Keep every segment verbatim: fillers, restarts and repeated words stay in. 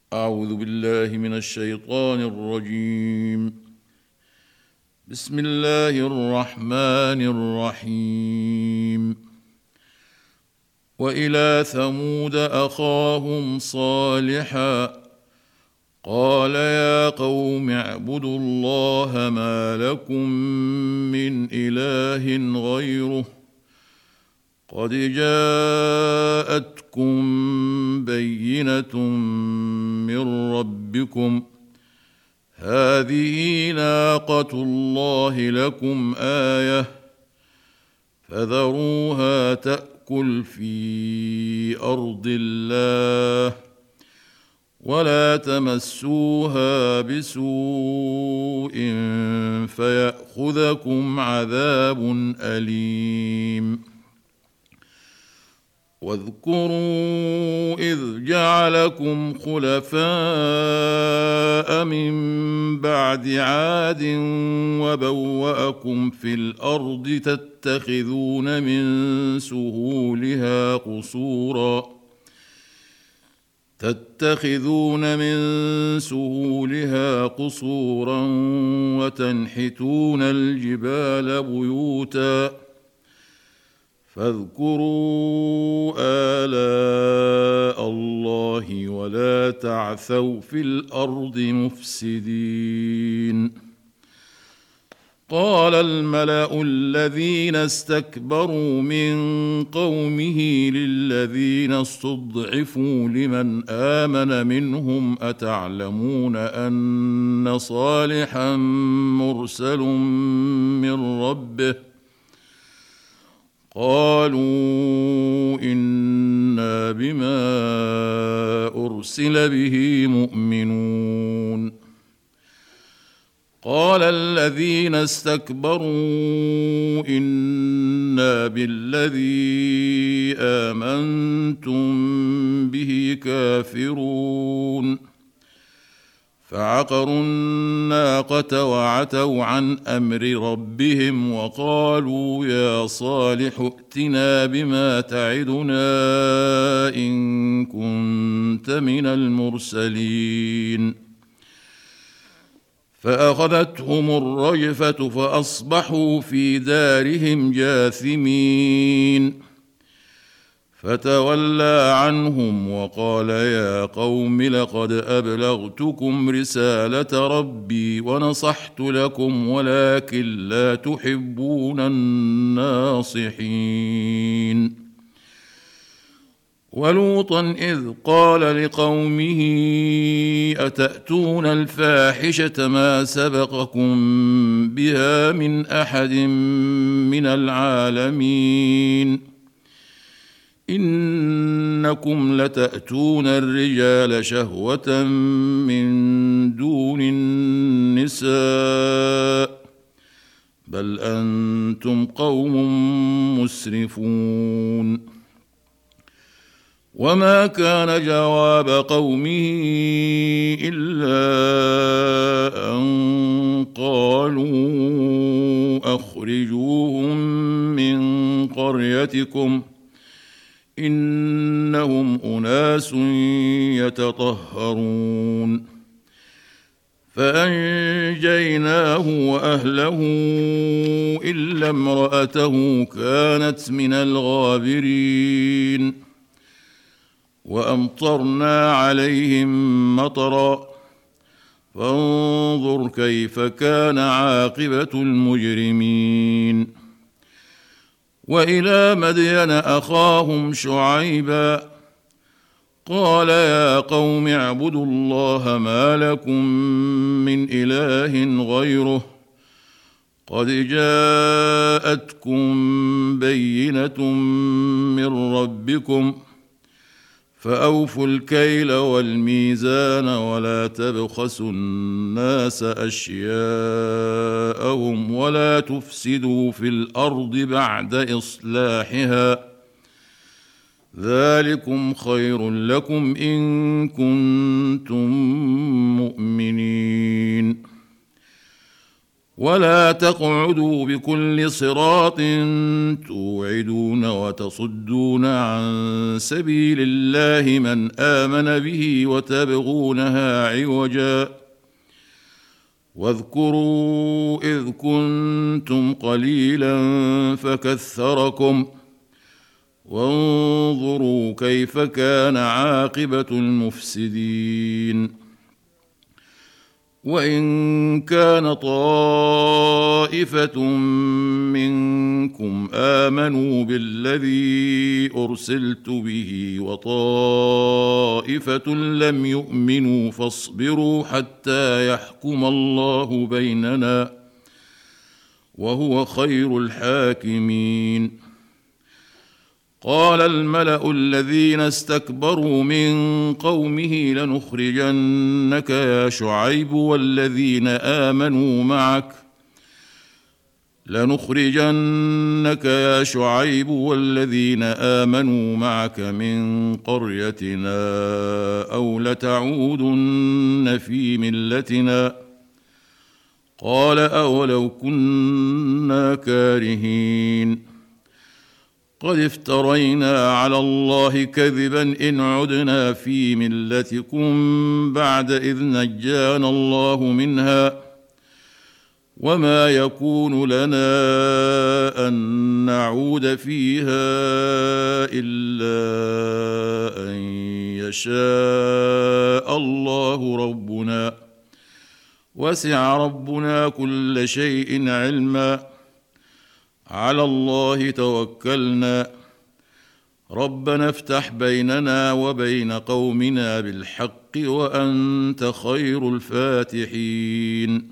أعوذ بالله من الشيطان الرجيم. بسم الله الرحمن الرحيم. وإلى ثمود أخاهم صالحا قال يا قوم اعبدوا الله ما لكم من إله غيره قد جاءتكم بينة من ربكم هذه ناقة الله لكم آية فذروها تأكل في أرض الله ولا تمسوها بسوء فيأخذكم عذاب أليم. واذكروا إذ جعلكم خلفاء من بعد عاد وبوأكم في الأرض تتخذون من سهولها قصورا تتخذون من سهولها قصورا وتنحتون الجبال بيوتا فاذكروا آلاء الله ولا تعثوا في الأرض مفسدين. قال الملأ الذين استكبروا من قومه للذين استضعفوا لمن آمن منهم أتعلمون أن صالحا مرسل من ربه قالوا إنا بما أرسل به مؤمنون. قال الذين استكبروا إنا بالذي آمنتم به كافرون فعقروا الناقة وعتوا عن أمر ربهم وقالوا يا صالح ائتنا بما تعدنا إن كنت من المرسلين. فأخذتهم الرجفة فأصبحوا في دارهم جاثمين فتولى عنهم وقال يا قوم لقد أبلغتكم رسالة ربي ونصحت لكم ولكن لا تحبون الناصحين. ولوطا إذ قال لقومه أتأتون الفاحشة ما سبقكم بها من أحد من العالمين إنكم لتأتون الرجال شهوة من دون النساء بل أنتم قوم مسرفون. وما كان جواب قومه إلا أن قالوا أخرجوهم من قريتكم إنهم أناس يتطهرون. فأنجيناه وأهله إلا امرأته كانت من الغابرين وأمطرنا عليهم مطرا فانظر كيف كان عاقبة المجرمين. وإلى مدين أخاهم شعيبا قال يا قوم اعبدوا الله ما لكم من إله غيره قد جاءتكم بينة من ربكم فأوفوا الكيل والميزان ولا تبخسوا الناس أشياءهم ولا تفسدوا في الأرض بعد إصلاحها ذلكم خير لكم إن كنتم مؤمنين. ولا تقعدوا بكل صراط توعدون وتصدون عن سبيل الله من آمن به وتبغونها عوجا واذكروا إذ كنتم قليلا فكثركم وانظروا كيف كان عاقبة المفسدين. وإن كان طائفة منكم آمنوا بالذي أرسلت به وطائفة لم يؤمنوا فاصبروا حتى يحكم الله بيننا وهو خير الحاكمين. قال الملأ الذين استكبروا من قومه لنخرجنك يا شعيب والذين آمنوا معك لنخرجنك يا شعيب والذين آمنوا معك من قريتنا أو لتعودن في ملتنا قال أولو كنا كارهين. قد افترينا على الله كذبا إن عدنا في ملتكم بعد إذ نجانا الله منها وما يكون لنا أن نعود فيها إلا أن يشاء الله ربنا وسع ربنا كل شيء علما على الله توكلنا ربنا افتح بيننا وبين قومنا بالحق وأنت خير الفاتحين.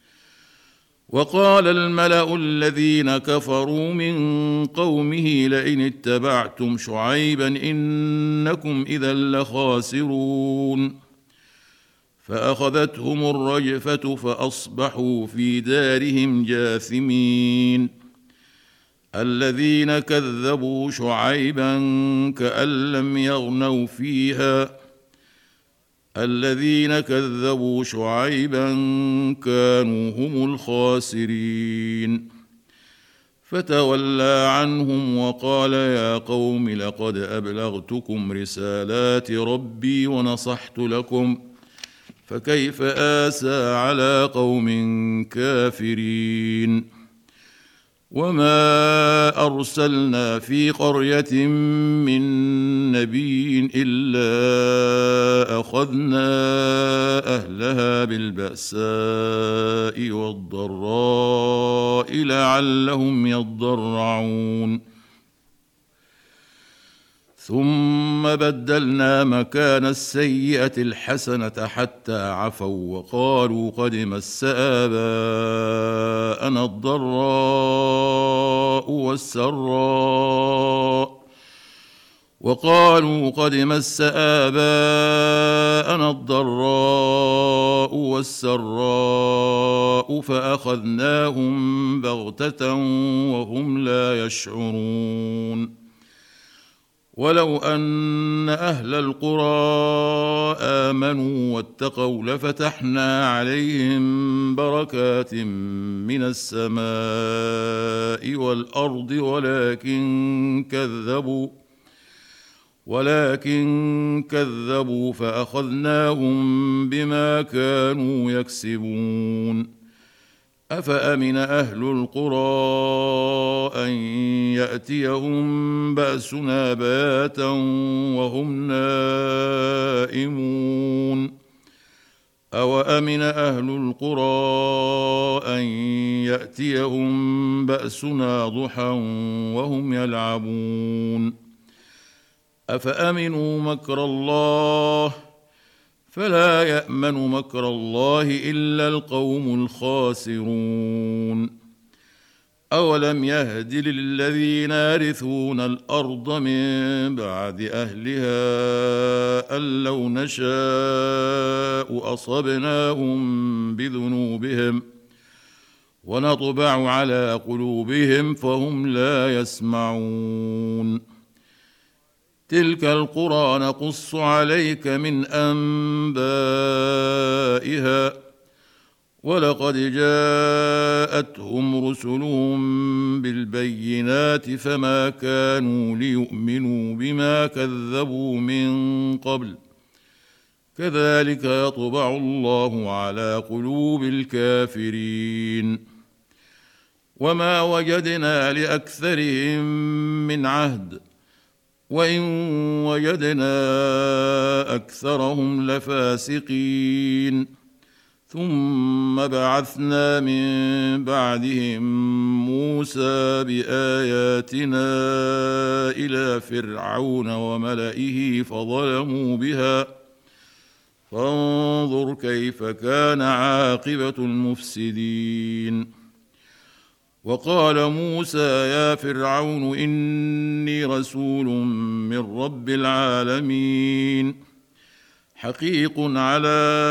وقال الملأ الذين كفروا من قومه لئن اتبعتم شعيبا إنكم إذا لخاسرون فأخذتهم الرجفة فأصبحوا في دارهم جاثمين. الذين كذبوا شعيبا كأن لم يغنوا فيها الذين كذبوا شعيبا كانوا هم الخاسرين. فتولى عنهم وقال يا قوم لقد أبلغتكم رسالات ربي ونصحت لكم فكيف آسى على قوم كافرين. وما أرسلنا في قرية من نبي إلا أخذنا أهلها بالبأساء والضراء لعلهم يضرعون ثم بدلنا مكان السيئة الحسنة حتى عفوا وقالوا قد مس آباءنا الضراء والسراء وقالوا قد مس آباءنا الضراء والسراء فأخذناهم بغتة وهم لا يشعرون. ولو أن أهل القرى آمنوا واتقوا لفتحنا عليهم بركات من السماء والأرض ولكن كذبوا ولكن كذبوا فأخذناهم بما كانوا يكسبون. أفأمن أهل القرى أن يأتيهم بأسنا بياتا وهم نائمون أوأمن أهل القرى أن يأتيهم بأسنا ضحى وهم يلعبون أفأمنوا مكر الله فلا يأمن مكر الله إلا القوم الخاسرون. أولم يهد للذين يرثون الأرض من بعد أهلها أن لو نشاء أصبناهم بذنوبهم ونطبع على قلوبهم فهم لا يسمعون. تلك القرى نقص عليك من أنبائها ولقد جاءتهم رسلهم بالبينات فما كانوا ليؤمنوا بما كذبوا من قبل كذلك يطبع الله على قلوب الكافرين وما وجدنا لأكثرهم من عهد وإن وجدنا أكثرهم لفاسقين ثم بعثنا من بعدهم موسى بآياتنا إلى فرعون وملئه فظلموا بها فانظر كيف كان عاقبة المفسدين وقال موسى يا فرعون إني رسول من رب العالمين حقيق على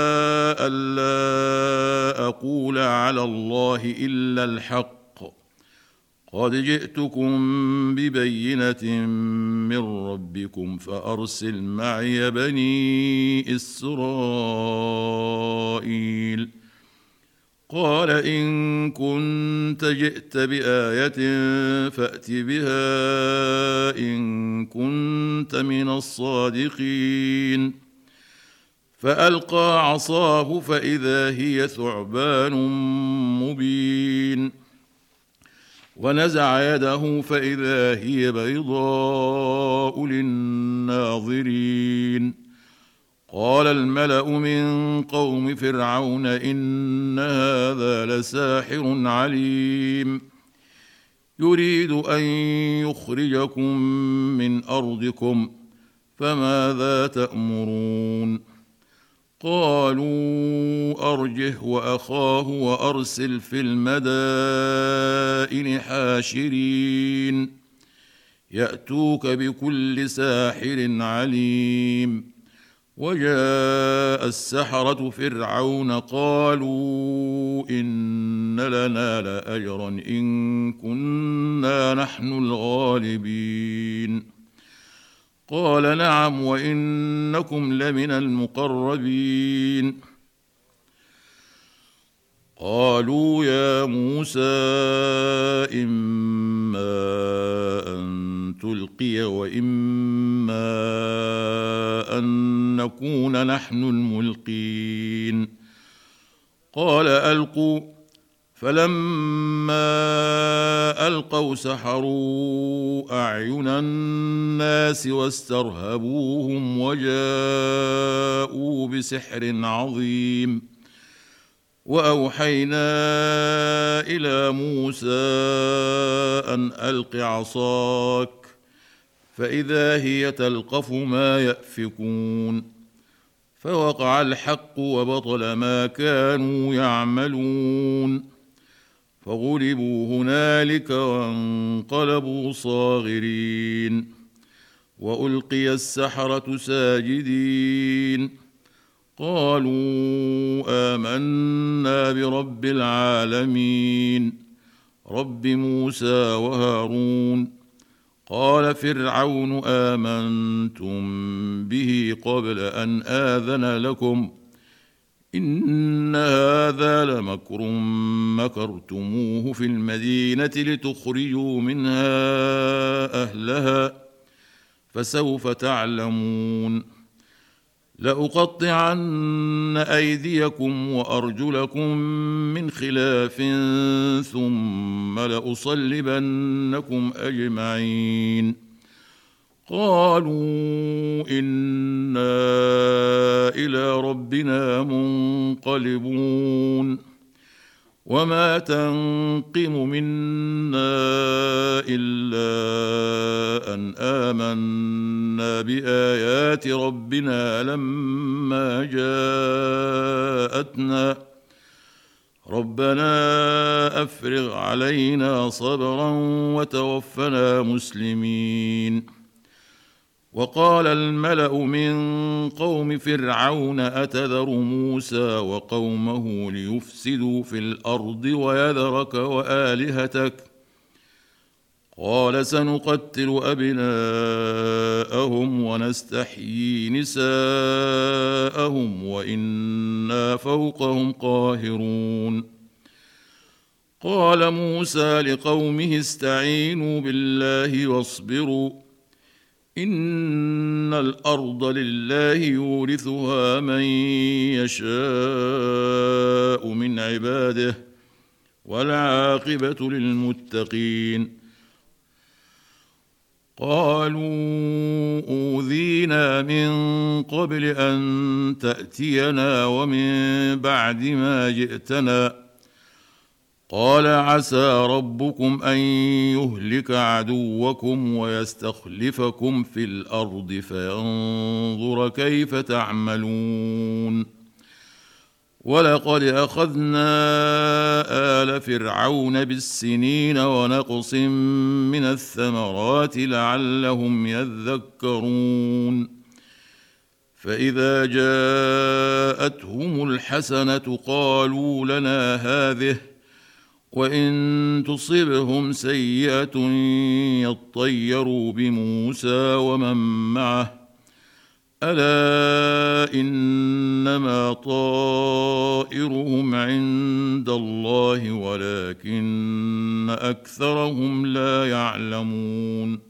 ألا أقول على الله إلا الحق قد جئتكم ببينة من ربكم فأرسل معي بني إسرائيل قال إن كنت جئت بآية فأت بها إن كنت من الصادقين فألقى عصاه فإذا هي ثعبان مبين ونزع يده فإذا هي بيضاء للناظرين قال الملأ من قوم فرعون إن هذا لساحر عليم يريد أن يخرجكم من أرضكم فماذا تأمرون قالوا أرجه وأخاه وأرسل في المدائن حاشرين يأتوك بكل ساحر عليم وجاء السحرة فرعون قالوا إن لنا لأجرا إن كنا نحن الغالبين قال نعم وإنكم لمن المقربين قالوا يا موسى إما أن تلقي وإما أن نكون نحن الملقين قال ألقوا فلما ألقوا سحروا أعين الناس واسترهبوهم وجاءوا بسحر عظيم وأوحينا إلى موسى أن ألق عصاك فإذا هي تلقف ما يأفكون فوقع الحق وبطل ما كانوا يعملون فغلبوا هنالك وانقلبوا صاغرين وألقي السحرة ساجدين قالوا آمنا برب العالمين رب موسى وهارون قال فرعون آمنتم به قبل أن آذن لكم إن هذا لمكر مكرتموه في المدينة لتخرجوا منها أهلها فسوف تعلمون لأقطعن أيديكم وأرجلكم من خلاف ثم لأصلبنكم أجمعين قالوا إنا إلى ربنا منقلبون وما تنقم منا إلا أن آمنا بآيات ربنا لما جاءتنا ربنا أفرغ علينا صبرا وتوفنا مسلمين وقال الملأ من قوم فرعون أتذر موسى وقومه ليفسدوا في الأرض ويذرك وآلهتك قال سنقتل أبناءهم ونستحيي نساءهم وإنا فوقهم قاهرون. قال موسى لقومه استعينوا بالله واصبروا إن الأرض لله يورثها من يشاء من عباده والعاقبة للمتقين. قالوا أوذينا من قبل أن تأتينا ومن بعد ما جئتنا قال عسى ربكم أن يهلك عدوكم ويستخلفكم في الأرض فينظر كيف تعملون. ولقد أخذنا آل فرعون بالسنين ونقص من الثمرات لعلهم يذكرون. فإذا جاءتهم الحسنة قالوا لنا هذه وإن تصبهم سيئة يطيروا بموسى ومن معه ألا إنما طائرهم عند الله ولكن أكثرهم لا يعلمون.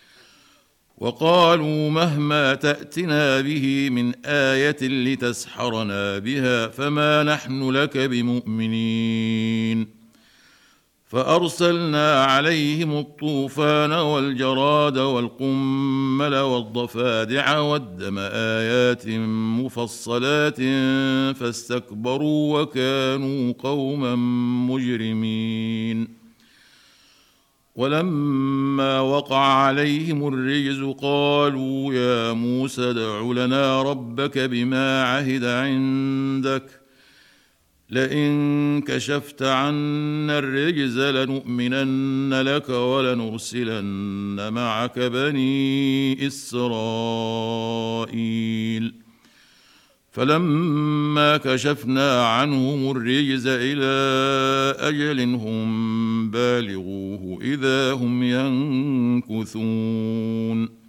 وقالوا مهما تأتنا به من آية لتسحرنا بها فما نحن لك بمؤمنين. فأرسلنا عليهم الطوفان والجراد والقمل والضفادع والدم آيات مفصلات فاستكبروا وكانوا قوما مجرمين. ولما وقع عليهم الرجز قالوا يا موسى ادع لنا ربك بما عهد عندك لئن كشفت عنا الرجز لنؤمنن لك ولنرسلن معك بني إسرائيل. فلما كشفنا عنهم الرجز إلى أجل هم بالغوه إذا هم ينكثون.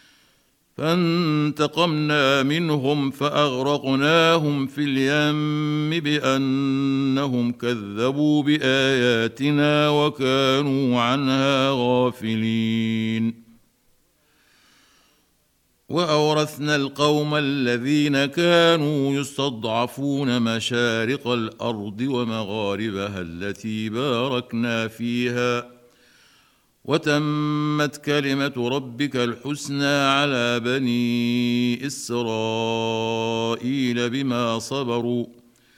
فانتقمنا منهم فأغرقناهم في اليم بأنهم كذبوا بآياتنا وكانوا عنها غافلين. وأورثنا القوم الذين كانوا يستضعفون مشارق الأرض ومغاربها التي باركنا فيها وتمت كلمة ربك الحسنى على بني إسرائيل بما صبروا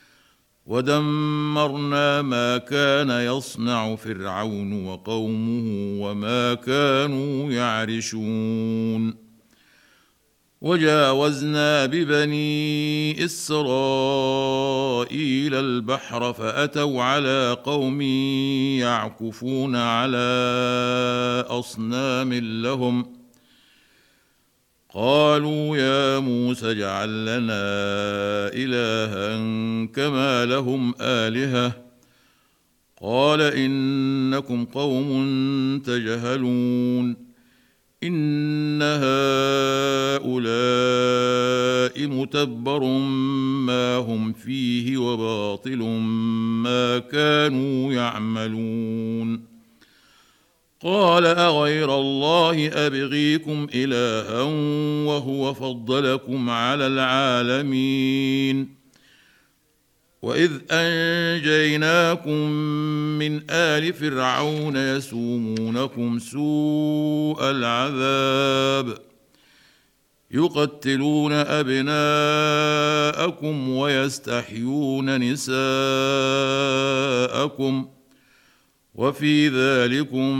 ودمرنا ما كان يصنع فرعون وقومه وما كانوا يعرشون. وجاوزنا ببني إسرائيل البحر فأتوا على قوم يعكفون على أصنام لهم قالوا يا موسى اجعل لنا إلها كما لهم آلهة قال إنكم قوم تجهلون. إن هؤلاء متبر ما هم فيه وباطل ما كانوا يعملون. قال أغير الله أبغيكم إلها وهو فضلكم على العالمين. وإذ أنجيناكم من آل فرعون يسومونكم سوء العذاب يقتلون أبناءكم ويستحيون نساءكم وفي ذلكم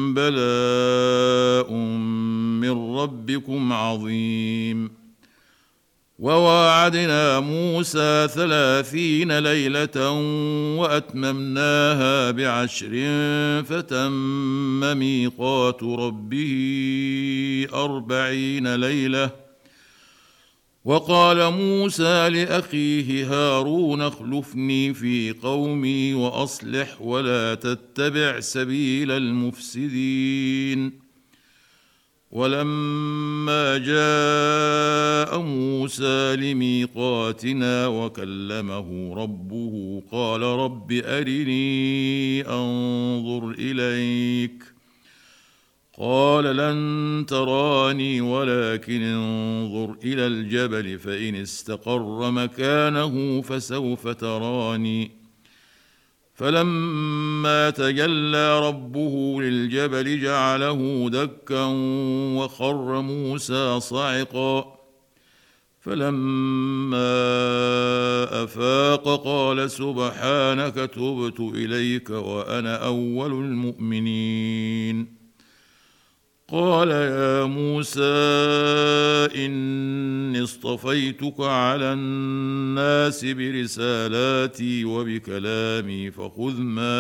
بلاء من ربكم عظيم. وواعدنا موسى ثلاثين ليلة وأتممناها بعشر فتم ميقات ربه أربعين ليلة وقال موسى لأخيه هارون اخلفني في قومي وأصلح ولا تتبع سبيل المفسدين. ولما جاء موسى لميقاتنا وكلمه ربه قال رب أرني أنظر إليك قال لن تراني ولكن انظر إلى الجبل فإن استقر مكانه فسوف تراني. فلما تجلى ربه للجبل جعله دكا وخر موسى صعقا. فلما أفاق قال سبحانك تبت إليك وأنا أول المؤمنين. قال يا موسى إني اصطفيتك على الناس برسالاتي وبكلامي فخذ ما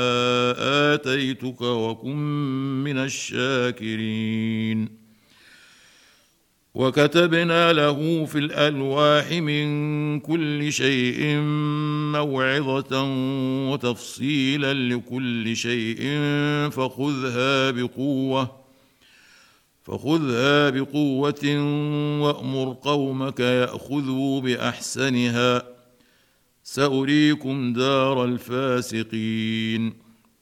آتيتك وكن من الشاكرين. وكتبنا له في الألواح من كل شيء موعظة وتفصيلا لكل شيء فخذها بقوة فخذها بقوة وأمر قومك يأخذوا بأحسنها سأريكم دار الفاسقين.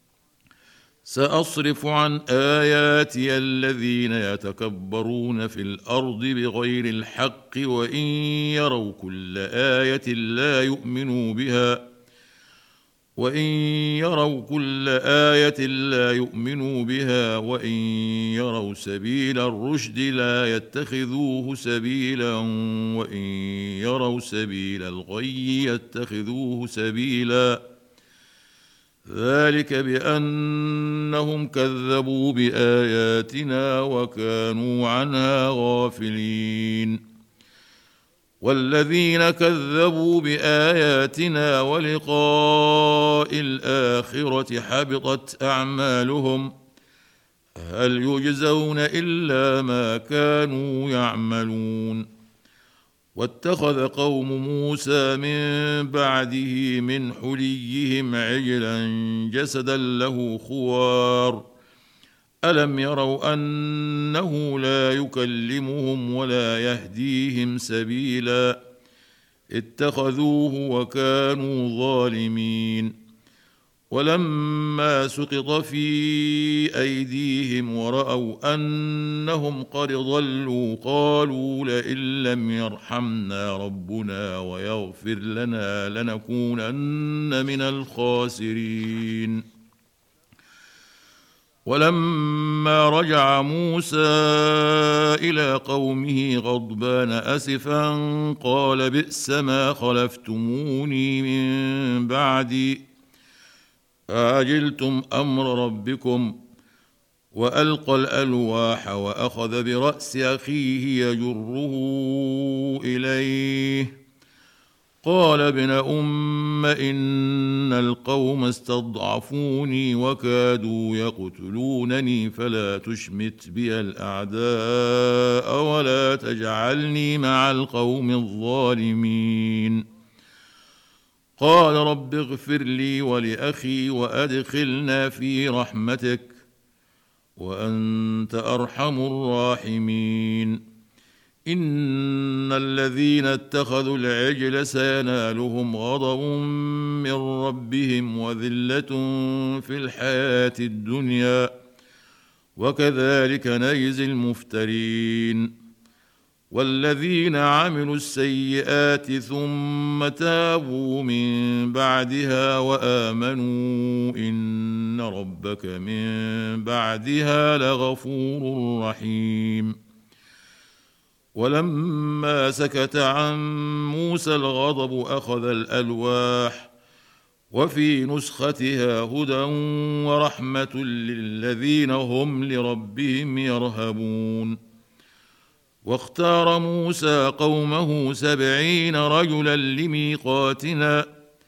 سأصرف عن آياتي الذين يتكبرون في الأرض بغير الحق وإن يروا كل آية لا يؤمنوا بها وإن يروا كل آية لا يؤمنوا بها وإن يروا سبيل الرشد لا يتخذوه سبيلا وإن يروا سبيل الغي يتخذوه سبيلا ذلك بأنهم كذبوا بآياتنا وكانوا عنها غافلين. والذين كذبوا بآياتنا ولقاء الآخرة حبطت أعمالهم هل يجزون إلا ما كانوا يعملون. واتخذ قوم موسى من بعده من حليهم عجلا جسدا له خوار ألم يروا أنه لا يكلمهم ولا يهديهم سبيلا اتخذوه وكانوا ظالمين. ولما سقط في أيديهم ورأوا أنهم قد ضلوا قالوا لئن لم يرحمنا ربنا ويغفر لنا لنكونن من الخاسرين. ولما رجع موسى إلى قومه غضبان أسفا قال بئس ما خلفتموني من بعدي أعجلتم أمر ربكم. وألقى الألواح وأخذ برأس أخيه يجره إليه قال ابن أم إن القوم استضعفوني وكادوا يقتلونني فلا تشمت بي الأعداء ولا تجعلني مع القوم الظالمين. قال رب اغفر لي ولأخي وأدخلنا في رحمتك وأنت أرحم الراحمين. إن الذين اتخذوا العجل سينالهم غضب من ربهم وذلة في الحياة الدنيا وكذلك نجزي المفترين. والذين عملوا السيئات ثم تابوا من بعدها وآمنوا إن ربك من بعدها لغفور رحيم. ولما سكت عن موسى الغضب أخذ الألواح وفي نسختها هدى ورحمة للذين هم لربهم يرهبون. واختار موسى قومه سبعين رجلا لميقاتنا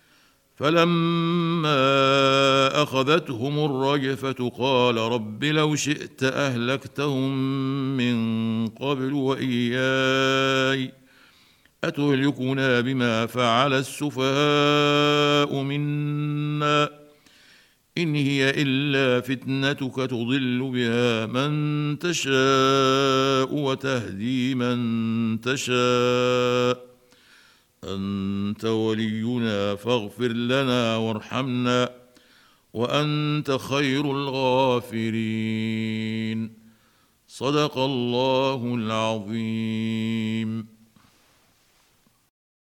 فلما أخذتهم الرجفة قال رب لو شئت أهلكتهم من قبل وإياي أتهلكنا بما فعل السفهاء منا إن هي إلا فتنتك تضل بها من تشاء وتهدي من تشاء أنت ولينا فاغفر لنا وارحمنا وأنت خير الغافرين. صدق الله العظيم.